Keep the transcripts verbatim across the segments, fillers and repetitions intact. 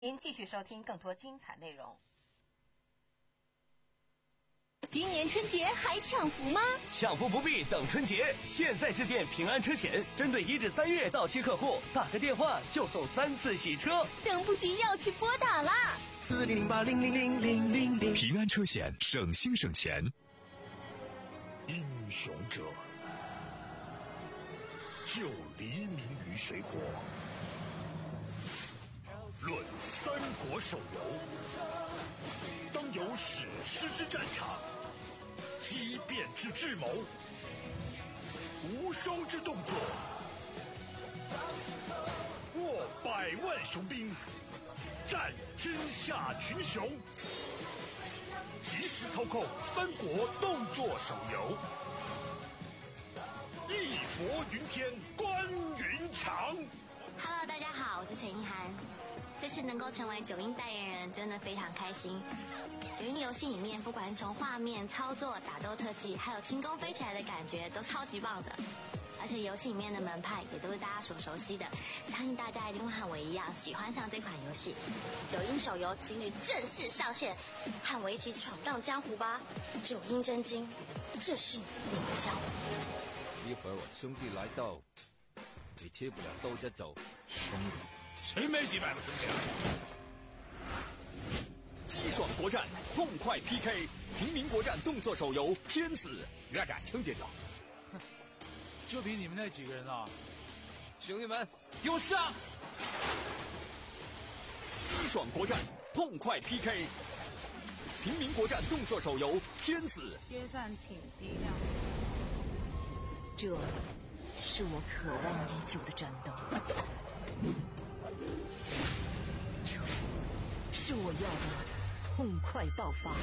您继续收听更多精彩内容。 今年春节还抢福吗？ 抢福不必等春节，现在致电平安车险，针对一至三月到期客户，打个电话就送三次洗车， 等不及要去拨打啦！ 四零零八零零零零零零。 平安车险，省心省钱。 英雄者，救黎民于水火。论三国手游，当有史诗之战场，激变之智谋，无双之动作，握百万雄兵，战天下群雄。即时操控三国动作手游，义薄云天，关云长。 Hello， 大家好，我是陈意涵。这次能够成为九阴代言人，真的非常开心。九阴游戏里面，不管是从画面、操作、打斗特技，还有轻功飞起来的感觉，都超级棒的。而且游戏里面的门派也都是大家所熟悉的，相信大家一定会和我一样喜欢上这款游戏。九阴手游今日正式上线，和我一起闯荡江湖吧！九阴真经，这是你的江湖。 一会儿我兄弟来到，你吃不了兜着走。 兄弟，谁没几百个兄弟啊？ 激爽国战，痛快 P K， 平民国战动作手游《天子》，越战轻点着。 就凭你们那几个人啊！ 兄弟们，给我上！ 激爽国战，痛快 P K， 平民国战动作手游《天子》。 约战挺低调。 这是我渴望已久的战斗，这是我要的痛快爆发，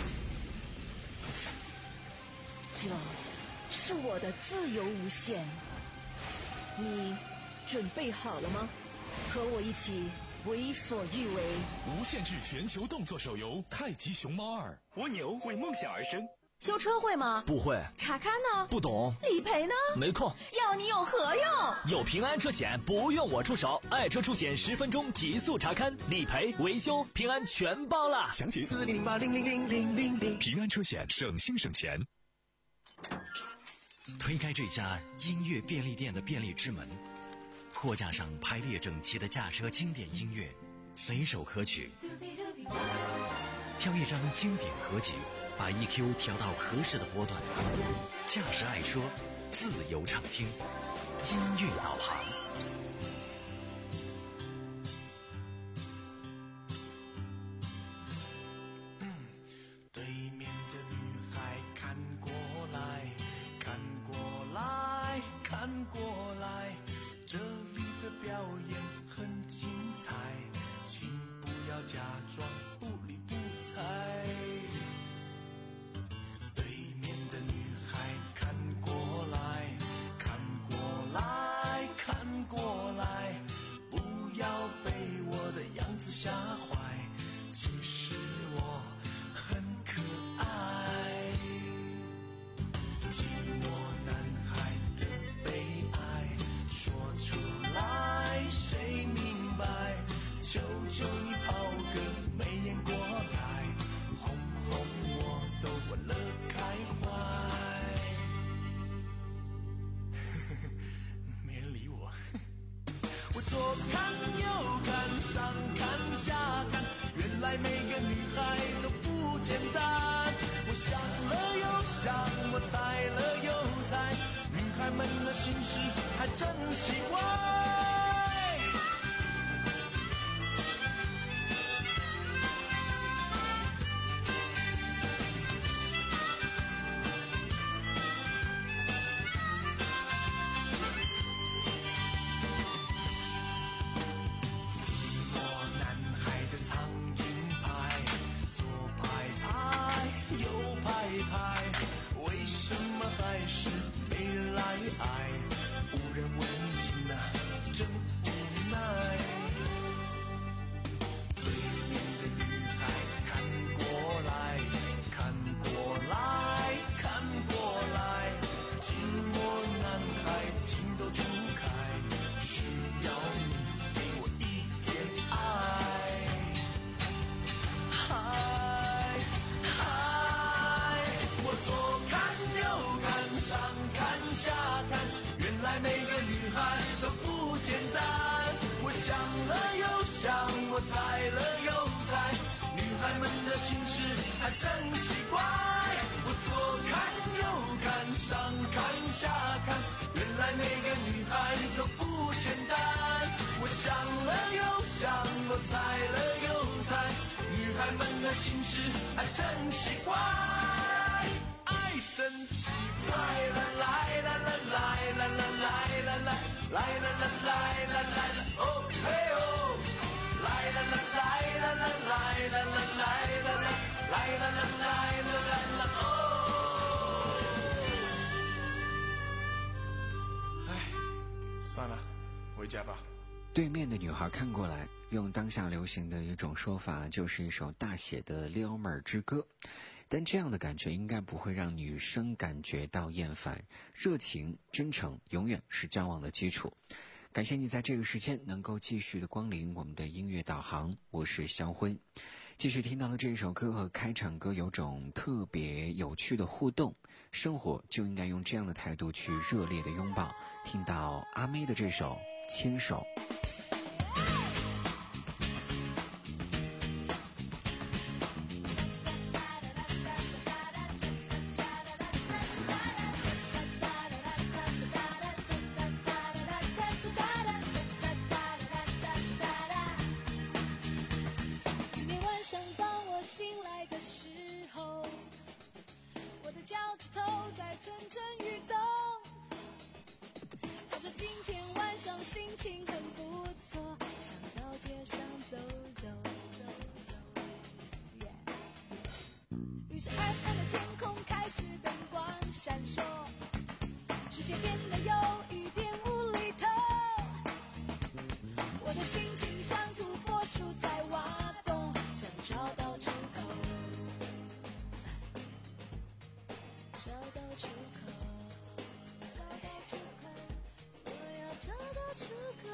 这是我的自由无限。你准备好了吗？和我一起为所欲为。 无限制全球动作手游《太极熊猫二》。 蜗牛为梦想而生。 修车会吗？ 不会。 查看呢？ 不懂。 理赔呢？ 没空。 要你有何用？ 有平安车险，不用我出手，爱车出险十分钟极速查看、理赔、维修，平安全包啦！ 详情四零八零零零零零零。 平安车险，省心省钱。 推开这家音乐便利店的便利之门，货架上排列整齐的驾车经典音乐，随手可取。挑一张经典合集，把 E Q 调到合适的波段，驾驶爱车，自由畅听，音乐导航。 对面的女孩看过来，看过来，看过来，这里的表演很精彩，请不要假装不理不睬。对面的女孩看过来，看过来，看过来，不要被我的样子吓坏，其实我很可爱。寂寞男孩的悲哀说出来谁明白，求求你抛个媚眼过来，哄哄我都问了开怀。没人理我。我左看右看上看下看，原来每个女孩都不简单。我想了又想，我猜了又猜，女孩们的心事还真奇怪。为什么还是没人来爱？无人问津啊， 猜了又猜，女孩们的心事还真奇怪。我左看右看，上看下看，原来每个女孩都不简单。我想了又想，我猜了又猜，女孩们的心事还真奇怪。爱真奇怪，啦啦啦啦啦啦啦啦啦啦啦啦啦啦啦啦，哦嘿哦，啦啦啦啦啦啦啦啦啦啦啦啦啦啦啦啦啦哦。 哎，算了，回家吧。 对面的女孩看过来，用当下流行的一种说法，就是一首大写的撩妹儿之歌。但这样的感觉应该不会让女生感觉到厌烦，热情真诚永远是交往的基础。感谢你在这个时间能够继续的光临我们的音乐导航，我是肖辉。继续听到的这首歌和开场歌有种特别有趣的互动，生活就应该用这样的态度去热烈的拥抱。听到阿妹的这首牵手。 心情很不错，想到街上走走走走， yeah、于是暗暗的天空开始灯光闪烁，世界变得有一点无厘头，我的心情像土拨鼠在挖洞，想找到出口，找到出口，找到出口，我要找到出口。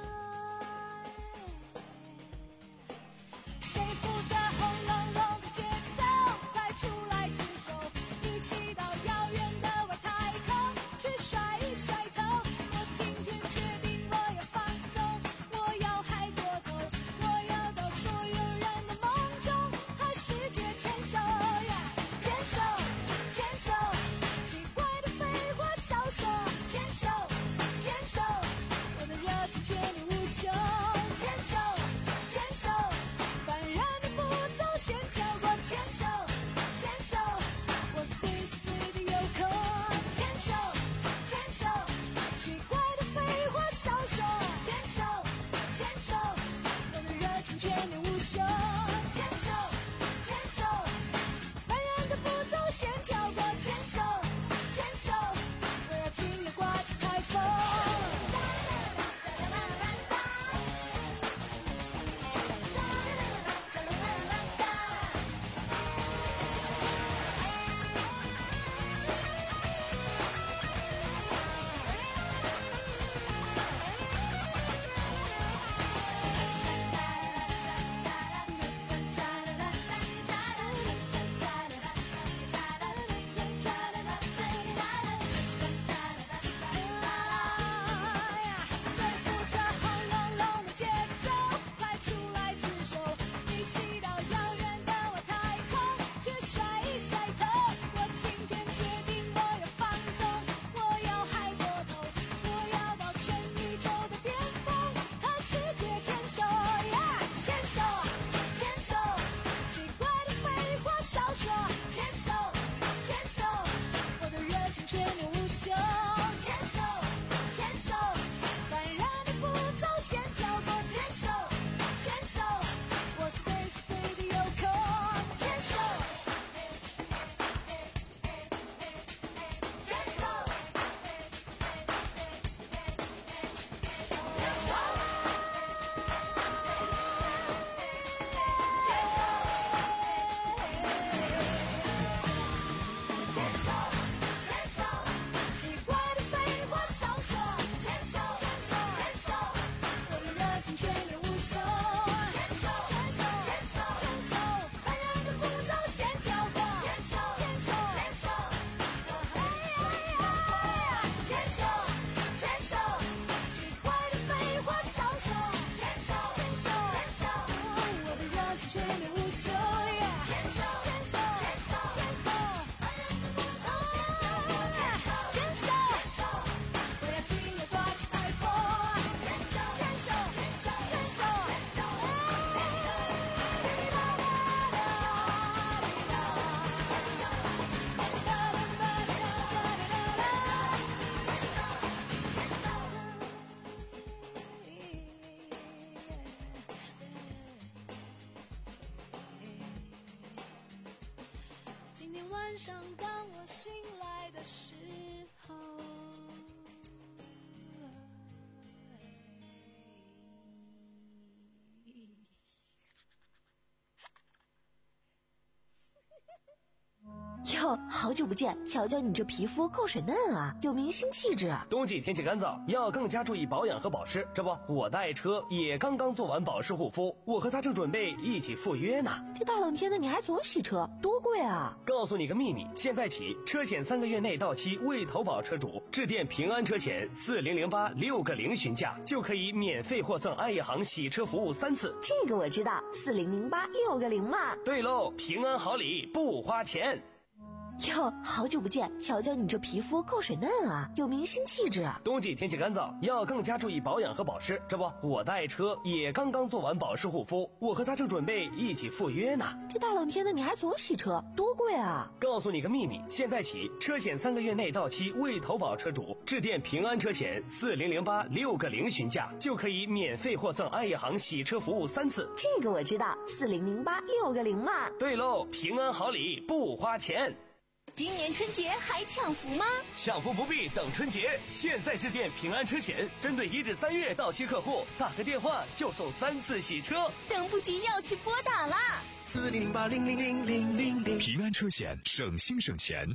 谁负责轰隆隆的节奏？快出来自首！一起到遥远的外太空去甩一甩头。我今天决定我要放纵，我要嗨过头，我要到所有人的梦中和世界牵手呀，牵手，牵手，奇怪的废话少说，牵手，牵手，我的热情却你无休，牵手，牵手，烦人的步骤先跳过，牵手，牵手，我随时随地有空，牵手，牵手，奇怪的废话少说，牵手，牵手，我的热情却你无休，牵手，牵手，烦人的步骤先跳过，牵手，牵手，我要今夜刮起台风。 晚上当我醒来的时候， 哟，好久不见，瞧瞧你这皮肤够水嫩啊，有明星气质。 冬季天气干燥，要更加注意保养和保湿。这不，我的爱车也刚刚做完保湿护肤，我和他正准备一起赴约呢。 这大冷天的你还总洗车，多贵啊！ 告诉你个秘密，现在起车险三个月内到期未投保车主，致电平安车险四零零八六个零询价，就可以免费获赠爱业行洗车服务三次。 这个我知道，四零零八六个零嘛。 对喽，平安好礼不花钱。 哟，好久不见，瞧瞧你这皮肤够水嫩啊，有明星气质。 冬季天气干燥，要更加注意保养和保湿。这不，我的爱车也刚刚做完保湿护肤，我和他正准备一起赴约呢。 这大冷天的你还总洗车，多贵啊！ 告诉你个秘密，现在起车险三个月内到期未投保车主，致电平安车险四零零八六个零询价，就可以免费获赠爱业行洗车服务三次。 这个我知道，四零零八六个零嘛。 对喽，平安好礼不花钱。 今年春节还抢福吗？ 抢福不必等春节，现在致电平安车险，针对一至三月到期客户，打个电话就送三次洗车。 等不及要去拨打啦！ 四零零八零零零零零零。 平安车险，省心省钱。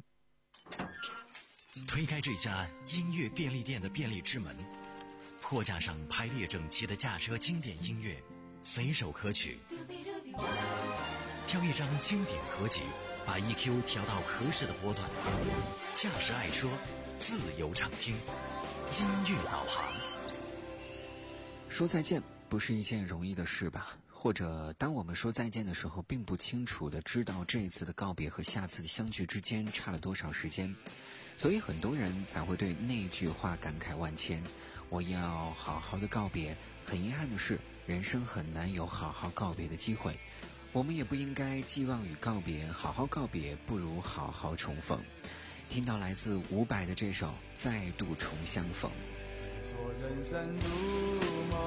推开这家音乐便利店的便利之门，货架上排列整齐的驾车经典音乐，随手可取。挑一张经典合集，把 E Q 调到合适的波段，驾驶爱车，自由畅听，音乐导航。 说再见不是一件容易的事吧？或者当我们说再见的时候，并不清楚的知道这一次的告别和下次的相聚之间差了多少时间，所以很多人才会对那句话感慨万千。我要好好的告别，很遗憾的是，人生很难有好好告别的机会。我们也不应该寄望于告别，好好告别不如好好重逢。听到来自伍佰的这首《再度重相逢》。 说人生如梦，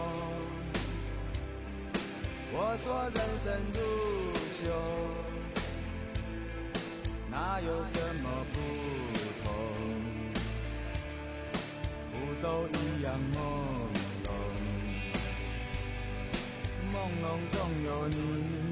我说人生如秀，哪有什么不同？不都一样朦胧，朦胧中有你，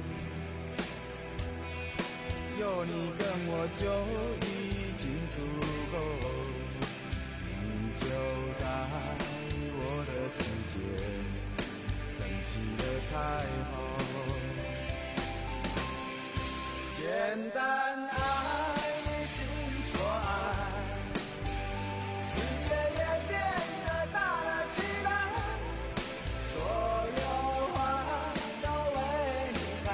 有你跟我就已经足够，你就在我的世界，升起了彩虹，简单爱你心所爱，世界也变得大了起来，所有花都为你开，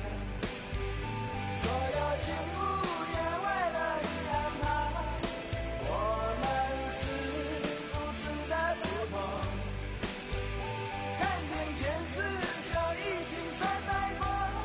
所有景物也为了你安排，我们是如此的不同，看遍前世就已经算太多。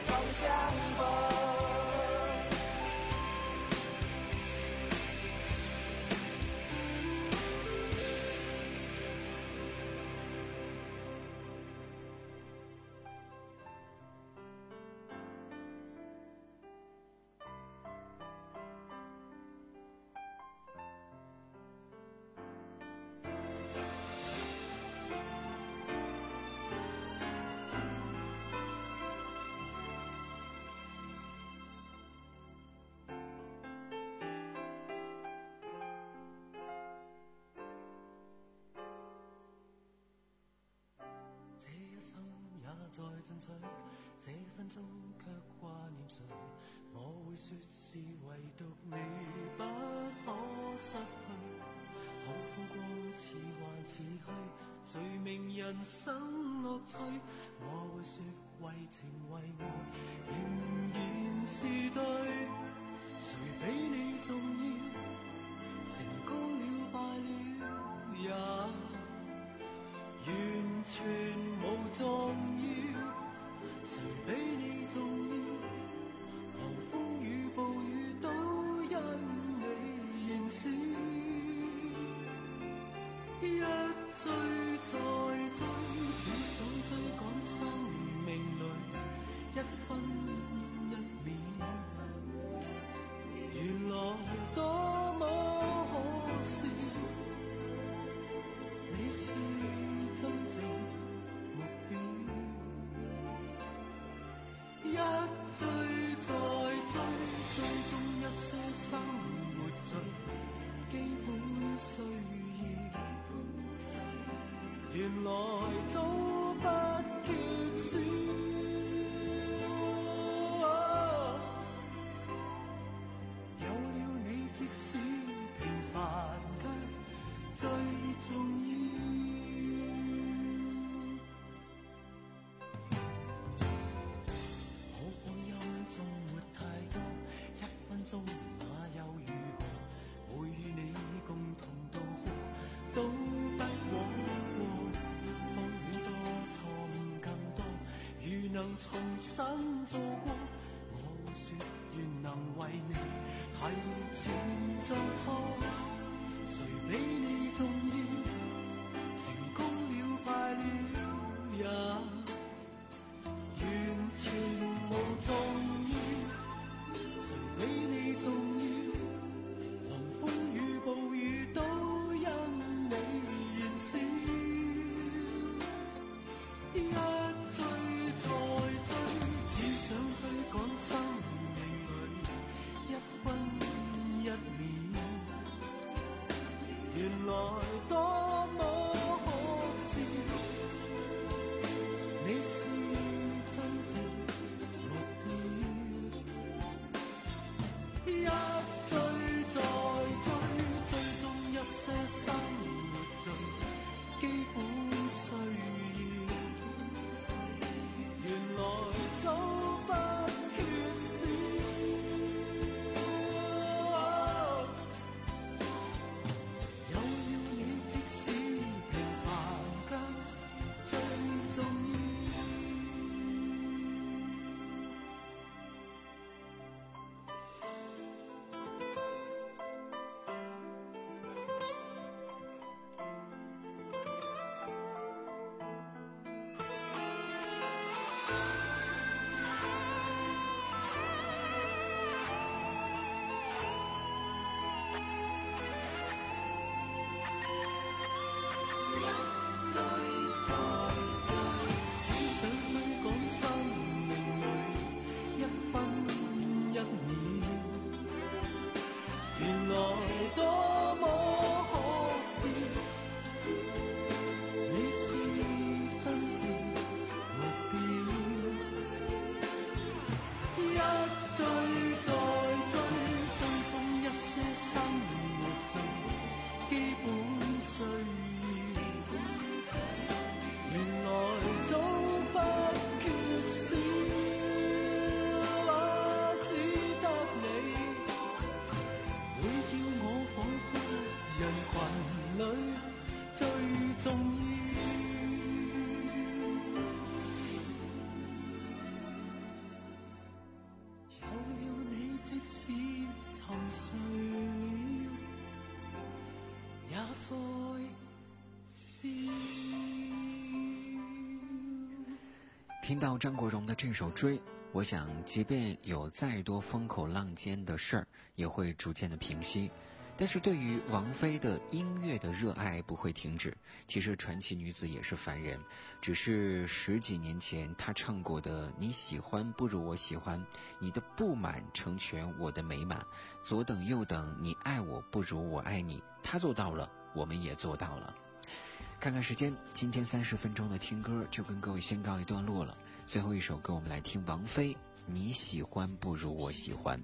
重相逢。再進取，這分鐘卻掛念誰？我會說是唯獨你不可失去。好風光似幻似虛，誰明人生樂趣？我會說為情為愛仍然是對。誰比你重要？成功了敗了也完全無重要。誰比你重要？狂風與暴雨都因你認識。一追再追，只想追趕生命裏一分一秒。原來多麼可笑，你是真正目標。一追再追，追蹤一些生活最基本需要。原來早不缺少。有了你，即使平凡卻最重要。中那又如何？會與你共同度過，都不枉過。風險多，錯誤更多，如能重新做過，我會說願能為你提前做錯。誰比你重要？成功了敗了也完全無重要。誰比你重要？狂風與暴雨都因你燃燒。一追再追，只想追趕生命裏一分一秒。原來多麼可笑， 听到张国荣的这首《追》，我想即便有再多风口浪尖的事儿，也会逐渐的平息。但是对于王菲的音乐的热爱不会停止。其实传奇女子也是凡人，只是十几年前她唱过的你喜欢不如我喜欢，你的不满成全我的美满，左等右等你爱我不如我爱你，她做到了，我们也做到了。看看时间，今天三十分钟的听歌就跟各位先告一段落了。最后一首歌我们来听王菲，你喜欢不如我喜欢。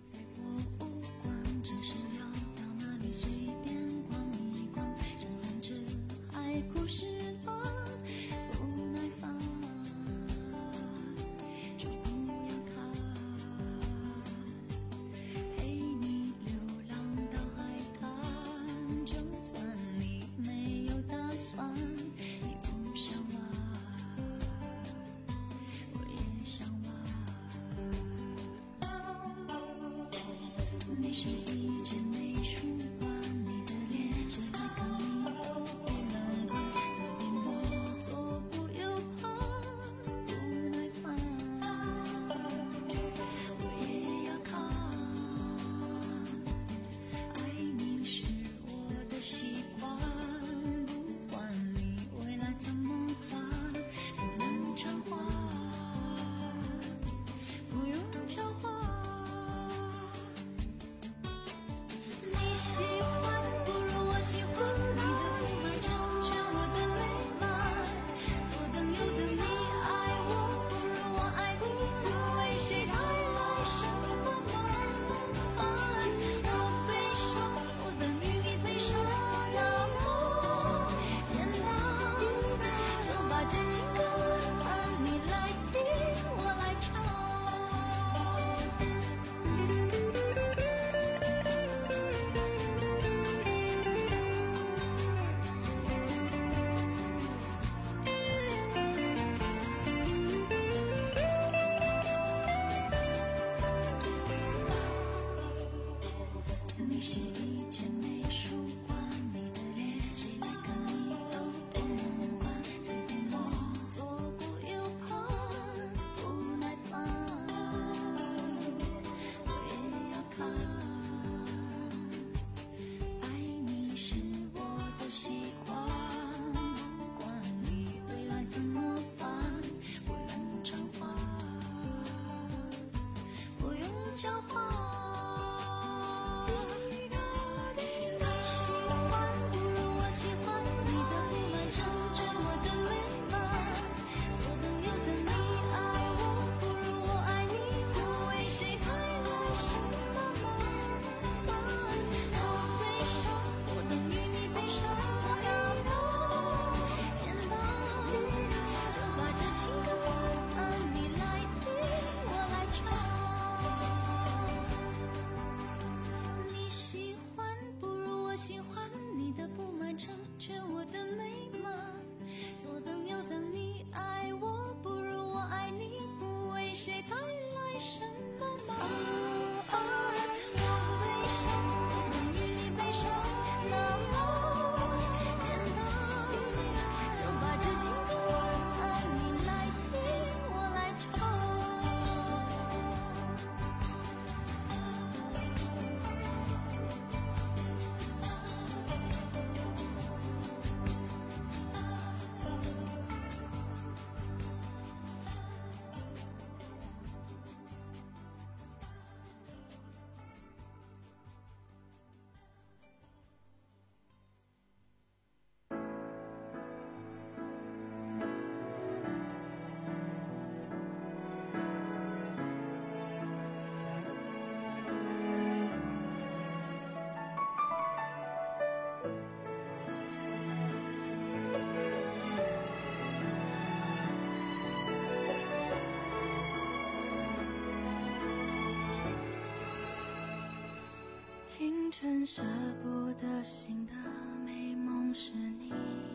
清晨舍不得醒的美梦是你，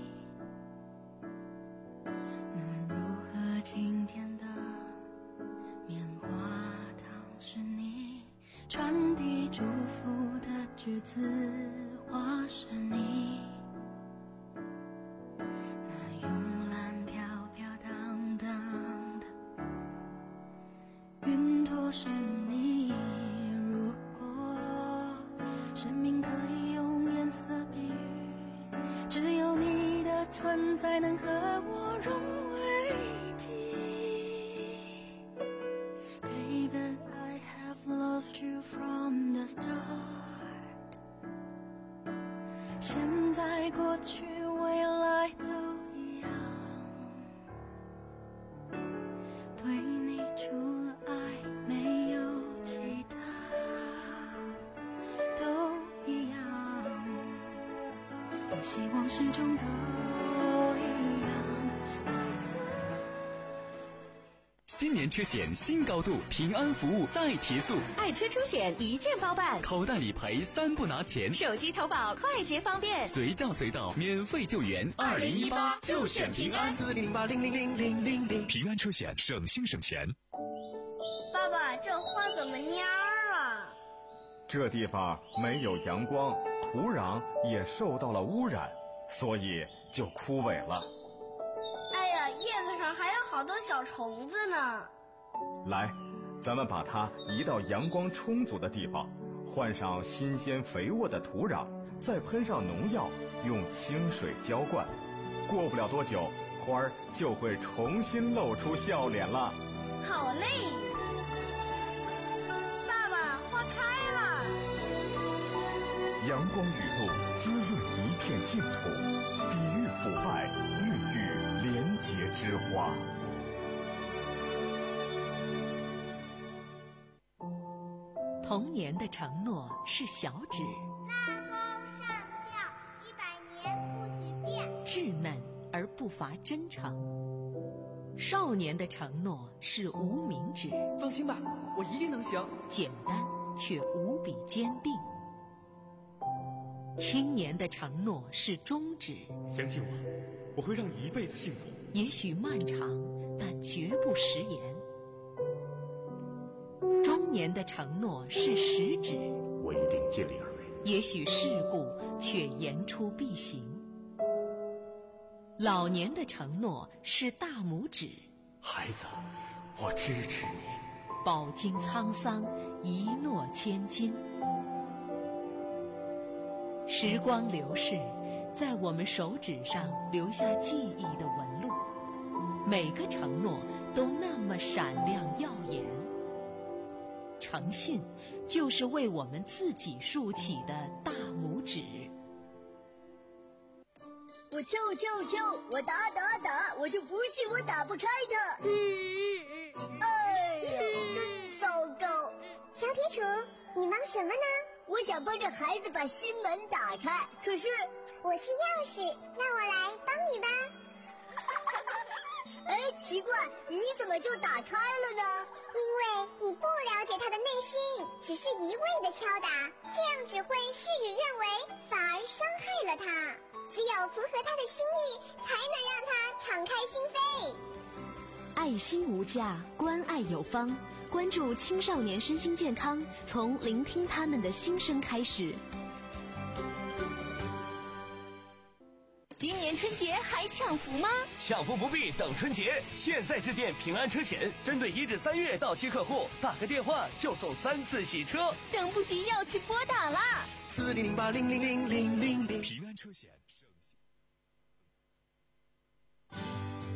那如何今天的棉花糖是你，传递祝福的栀子花是你， 生命可以用颜色比喻，只有你的存在能和我融为一体。 Baby, I have loved you from the start。 现在过去未来都一样，对你除了爱没有其他，都一样，多希望始终都一样。 新年车险新高度，平安服务再提速， 爱车出险一键包办， 口袋理赔三不拿钱， 手机投保快捷方便， 随叫随到免费救援。二零一八就选平安， 四零八零零零零零零。 平安车险，省心省钱。 爸爸，这花怎么蔫儿啊？ 这地方没有阳光，土壤也受到了污染，所以就枯萎了。 哎呀，叶子上还有好多小虫子呢。 来，咱们把它移到阳光充足的地方，换上新鲜肥沃的土壤，再喷上农药，用清水浇灌。过不了多久，花儿就会重新露出笑脸了。 好嘞，爸爸，花开了。 阳光雨露滋润一片净土，抵御腐败，孕育廉洁之花。 童年的承诺是小指， 拉钩上吊，一百年不许变， 稚嫩而不乏真诚。少年的承诺是无名指， 放心吧，我一定能行。 简单却无比坚定。青年的承诺是中指， 相信我，我会让你一辈子幸福。 也许漫长，但绝不食言。中年的承诺是食指， 我一定尽力而为。 也许世故，却言出必行。老年的承诺是大拇指， 孩子，我支持你。 饱经沧桑，一诺千金。时光流逝，在我们手指上留下记忆的纹路，每个承诺都那么闪亮耀眼。诚信就是为我们自己竖起的大拇指。 我敲我敲我敲，我打打打，我就不信我打不开它。嗯，哎呀，真糟糕！ 小铁杵，你忙什么呢？ 我想帮着孩子把心门打开，可是我是钥匙，让我来帮你吧。 哎，奇怪，你怎么就打开了呢？ 因为你不了解他的内心，只是一味的敲打，这样只会事与愿违，反而伤害了他。只有符合他的心意，才能让他敞开心扉。 爱心无价，关爱有方。关注青少年身心健康，从聆听他们的心声开始。 今年春节还抢福吗？ 抢福不必等春节，现在致电平安车险，针对一至三月到期客户，打个电话就送三次洗车。 等不及要去拨打啦！ 四零零八零零零零零零。 平安车险。